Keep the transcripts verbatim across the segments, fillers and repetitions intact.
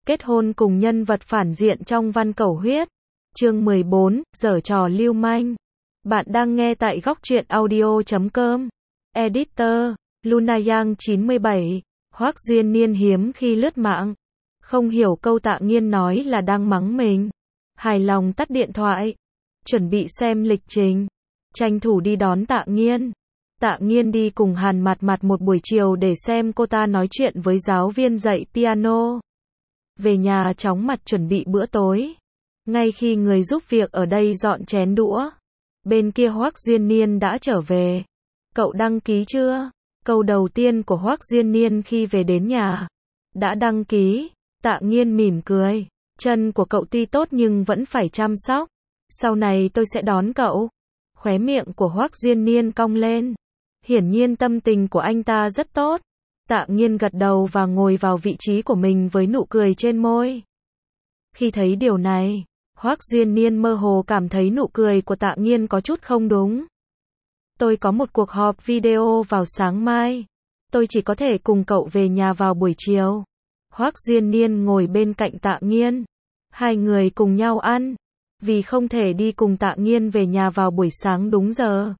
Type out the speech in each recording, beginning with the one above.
Kết hôn cùng nhân vật phản diện trong Văn Cẩu Huyết. Chương mười bốn, giở trò lưu manh. Bạn đang nghe tại góc truyện audio chấm com. Editor, Luna Yang chín mươi bảy. Hoắc Duyên Niên hiếm khi lướt mạng. Không hiểu câu Tạ Nghiên nói là đang mắng mình. Hài lòng tắt điện thoại. Chuẩn bị xem lịch trình. Tranh thủ đi đón Tạ Nghiên. Tạ Nghiên đi cùng Hàn Mạt Mạt một buổi chiều để xem cô ta nói chuyện với giáo viên dạy piano. Về nhà chóng mặt chuẩn bị bữa tối. Ngay khi người giúp việc ở đây dọn chén đũa, bên kia Hoắc Duyên Niên đã trở về. Cậu đăng ký chưa? Câu đầu tiên của Hoắc Duyên Niên khi về đến nhà. Đã đăng ký. Tạ Nghiên mỉm cười. Chân của cậu tuy tốt nhưng vẫn phải chăm sóc. Sau này tôi sẽ đón cậu. Khóe miệng của Hoắc Duyên Niên cong lên. Hiển nhiên tâm tình của anh ta rất tốt. Tạ Nghiên gật đầu và ngồi vào vị trí của mình với nụ cười trên môi. Khi thấy điều này, Hoắc Duyên Niên mơ hồ cảm thấy nụ cười của Tạ Nghiên có chút không đúng. Tôi có một cuộc họp video vào sáng mai. Tôi chỉ có thể cùng cậu về nhà vào buổi chiều. Hoắc Duyên Niên ngồi bên cạnh Tạ Nghiên. Hai người cùng nhau ăn. Vì không thể đi cùng Tạ Nghiên về nhà vào buổi sáng đúng giờ,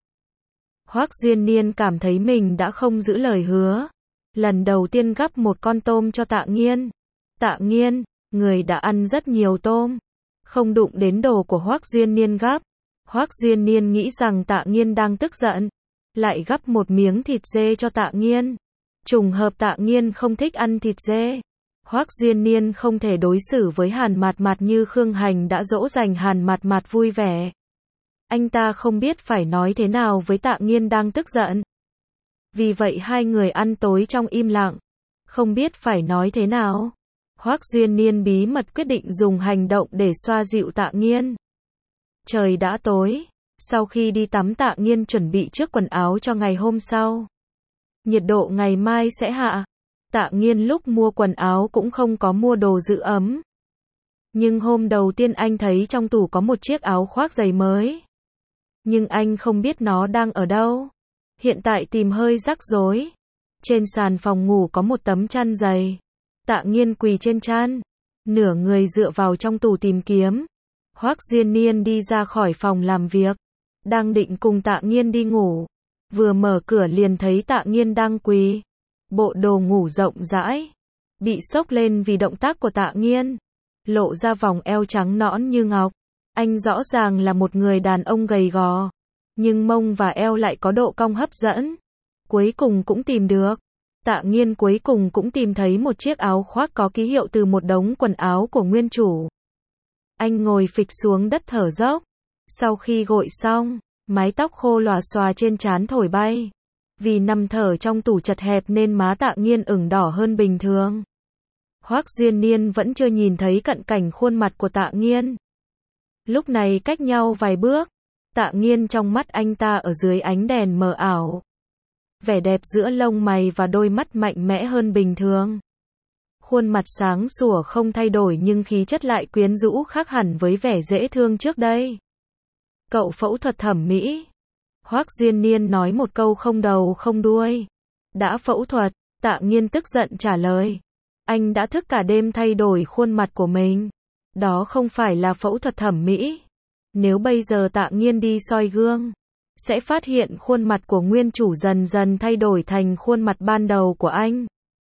Hoắc Duyên Niên cảm thấy mình đã không giữ lời hứa. Lần đầu tiên gắp một con tôm cho Tạ Nghiên. Tạ Nghiên, người đã ăn rất nhiều tôm. Không đụng đến đồ của Hoắc Duyên Niên gắp. Hoắc Duyên Niên nghĩ rằng Tạ Nghiên đang tức giận. Lại gắp một miếng thịt dê cho Tạ Nghiên. Trùng hợp Tạ Nghiên không thích ăn thịt dê. Hoắc Duyên Niên không thể đối xử với Hàn Mạt Mạt như Khương Hành đã dỗ dành Hàn Mạt Mạt vui vẻ. Anh ta không biết phải nói thế nào với Tạ Nghiên đang tức giận. Vì vậy hai người ăn tối trong im lặng. Không biết phải nói thế nào. Hoắc Duyên Niên bí mật quyết định dùng hành động để xoa dịu Tạ Nghiên. Trời đã tối. Sau khi đi tắm Tạ Nghiên chuẩn bị trước quần áo cho ngày hôm sau. Nhiệt độ ngày mai sẽ hạ. Tạ Nghiên lúc mua quần áo cũng không có mua đồ giữ ấm. Nhưng hôm đầu tiên anh thấy trong tủ có một chiếc áo khoác giày mới. Nhưng anh không biết nó đang ở đâu. Hiện tại tìm hơi rắc rối. Trên sàn phòng ngủ có một tấm chăn dày. Tạ Nghiên quỳ trên chăn. Nửa người dựa vào trong tủ tìm kiếm. Hoắc Duyên Niên đi ra khỏi phòng làm việc. Đang định cùng Tạ Nghiên đi ngủ. Vừa mở cửa liền thấy Tạ Nghiên đang quỳ. Bộ đồ ngủ rộng rãi. Bị sốc lên vì động tác của Tạ Nghiên. Lộ ra vòng eo trắng nõn như ngọc. Anh rõ ràng là một người đàn ông gầy gò. Nhưng mông và eo lại có độ cong hấp dẫn. Cuối cùng cũng tìm được. Tạ Nghiên cuối cùng cũng tìm thấy một chiếc áo khoác có ký hiệu từ một đống quần áo của nguyên chủ. Anh ngồi phịch xuống đất thở dốc. Sau khi gội xong, mái tóc khô lòa xòa trên trán thổi bay. Vì nằm thở trong tủ chật hẹp nên má Tạ Nghiên ửng đỏ hơn bình thường. Hoắc Duyên Niên vẫn chưa nhìn thấy cận cảnh khuôn mặt của Tạ Nghiên. Lúc này cách nhau vài bước. Tạ Nghiên trong mắt anh ta ở dưới ánh đèn mờ ảo. Vẻ đẹp giữa lông mày và đôi mắt mạnh mẽ hơn bình thường. Khuôn mặt sáng sủa không thay đổi nhưng khí chất lại quyến rũ khác hẳn với vẻ dễ thương trước đây. Cậu phẫu thuật thẩm mỹ. Hoắc Duyên Niên nói một câu không đầu không đuôi. Đã phẫu thuật. Tạ Nghiên tức giận trả lời. Anh đã thức cả đêm thay đổi khuôn mặt của mình. Đó không phải là phẫu thuật thẩm mỹ. Nếu bây giờ Tạ Nghiên đi soi gương, sẽ phát hiện khuôn mặt của nguyên chủ dần dần thay đổi thành khuôn mặt ban đầu của anh.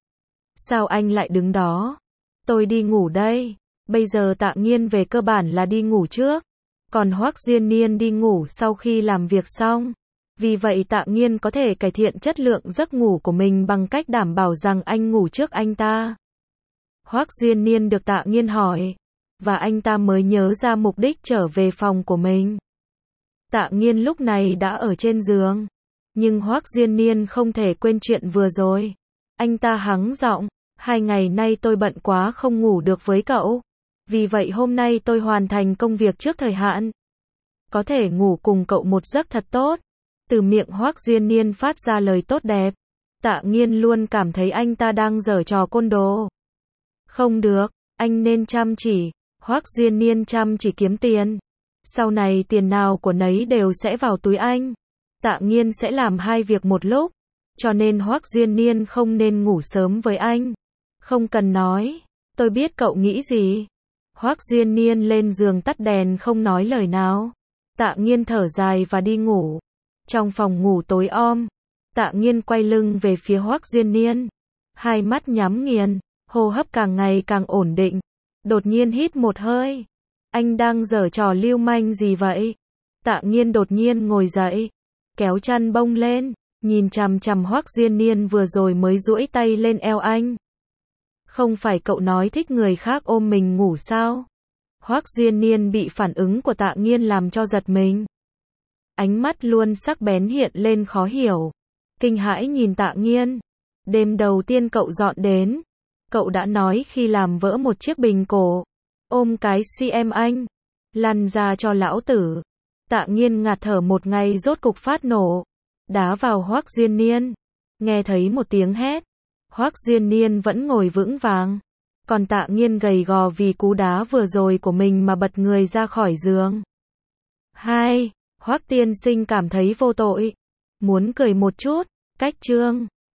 Sao anh lại đứng đó? Tôi đi ngủ đây. Bây giờ Tạ Nghiên về cơ bản là đi ngủ trước. Còn Hoắc Duyên Niên đi ngủ sau khi làm việc xong. Vì vậy Tạ Nghiên có thể cải thiện chất lượng giấc ngủ của mình bằng cách đảm bảo rằng anh ngủ trước anh ta. Hoắc Duyên Niên được Tạ Nghiên hỏi. Và anh ta mới nhớ ra mục đích trở về phòng của mình. Tạ Nghiên lúc này đã ở trên giường. Nhưng Hoắc Duyên Niên không thể quên chuyện vừa rồi. Anh ta hắng giọng. Hai ngày nay tôi bận quá không ngủ được với cậu. Vì vậy hôm nay tôi hoàn thành công việc trước thời hạn. Có thể ngủ cùng cậu một giấc thật tốt. Từ miệng Hoắc Duyên Niên phát ra lời tốt đẹp. Tạ Nghiên luôn cảm thấy anh ta đang giở trò côn đồ. Không được, anh nên chăm chỉ. Hoắc Duyên Niên chăm chỉ kiếm tiền. Sau này tiền nào của nấy đều sẽ vào túi anh. Tạ Nghiên sẽ làm hai việc một lúc. Cho nên Hoắc Duyên Niên không nên ngủ sớm với anh. Không cần nói. Tôi biết cậu nghĩ gì. Hoắc Duyên Niên lên giường tắt đèn không nói lời nào. Tạ Nghiên thở dài và đi ngủ. Trong phòng ngủ tối om, Tạ Nghiên quay lưng về phía Hoắc Duyên Niên. Hai mắt nhắm nghiền, hô hấp càng ngày càng ổn định. Đột nhiên hít một hơi. Anh đang giở trò lưu manh gì vậy? Tạ Nghiên đột nhiên ngồi dậy, kéo chăn bông lên, nhìn chằm chằm Hoắc Duyên Niên vừa rồi mới duỗi tay lên eo anh. Không phải cậu nói thích người khác ôm mình ngủ sao? Hoắc Duyên Niên bị phản ứng của Tạ Nghiên làm cho giật mình. Ánh mắt luôn sắc bén hiện lên khó hiểu. Kinh hãi nhìn Tạ Nghiên. Đêm đầu tiên cậu dọn đến, cậu đã nói khi làm vỡ một chiếc bình cổ, ôm cái si em anh, lăn ra cho lão tử. Tạ Nghiên ngạt thở một ngày rốt cục phát nổ, đá vào Hoắc Duyên Niên. Nghe thấy một tiếng hét, Hoắc Duyên Niên vẫn ngồi vững vàng, còn Tạ Nghiên gầy gò vì cú đá vừa rồi của mình mà bật người ra khỏi giường. Hai, Hoắc tiên sinh cảm thấy vô tội, muốn cười một chút, cách chương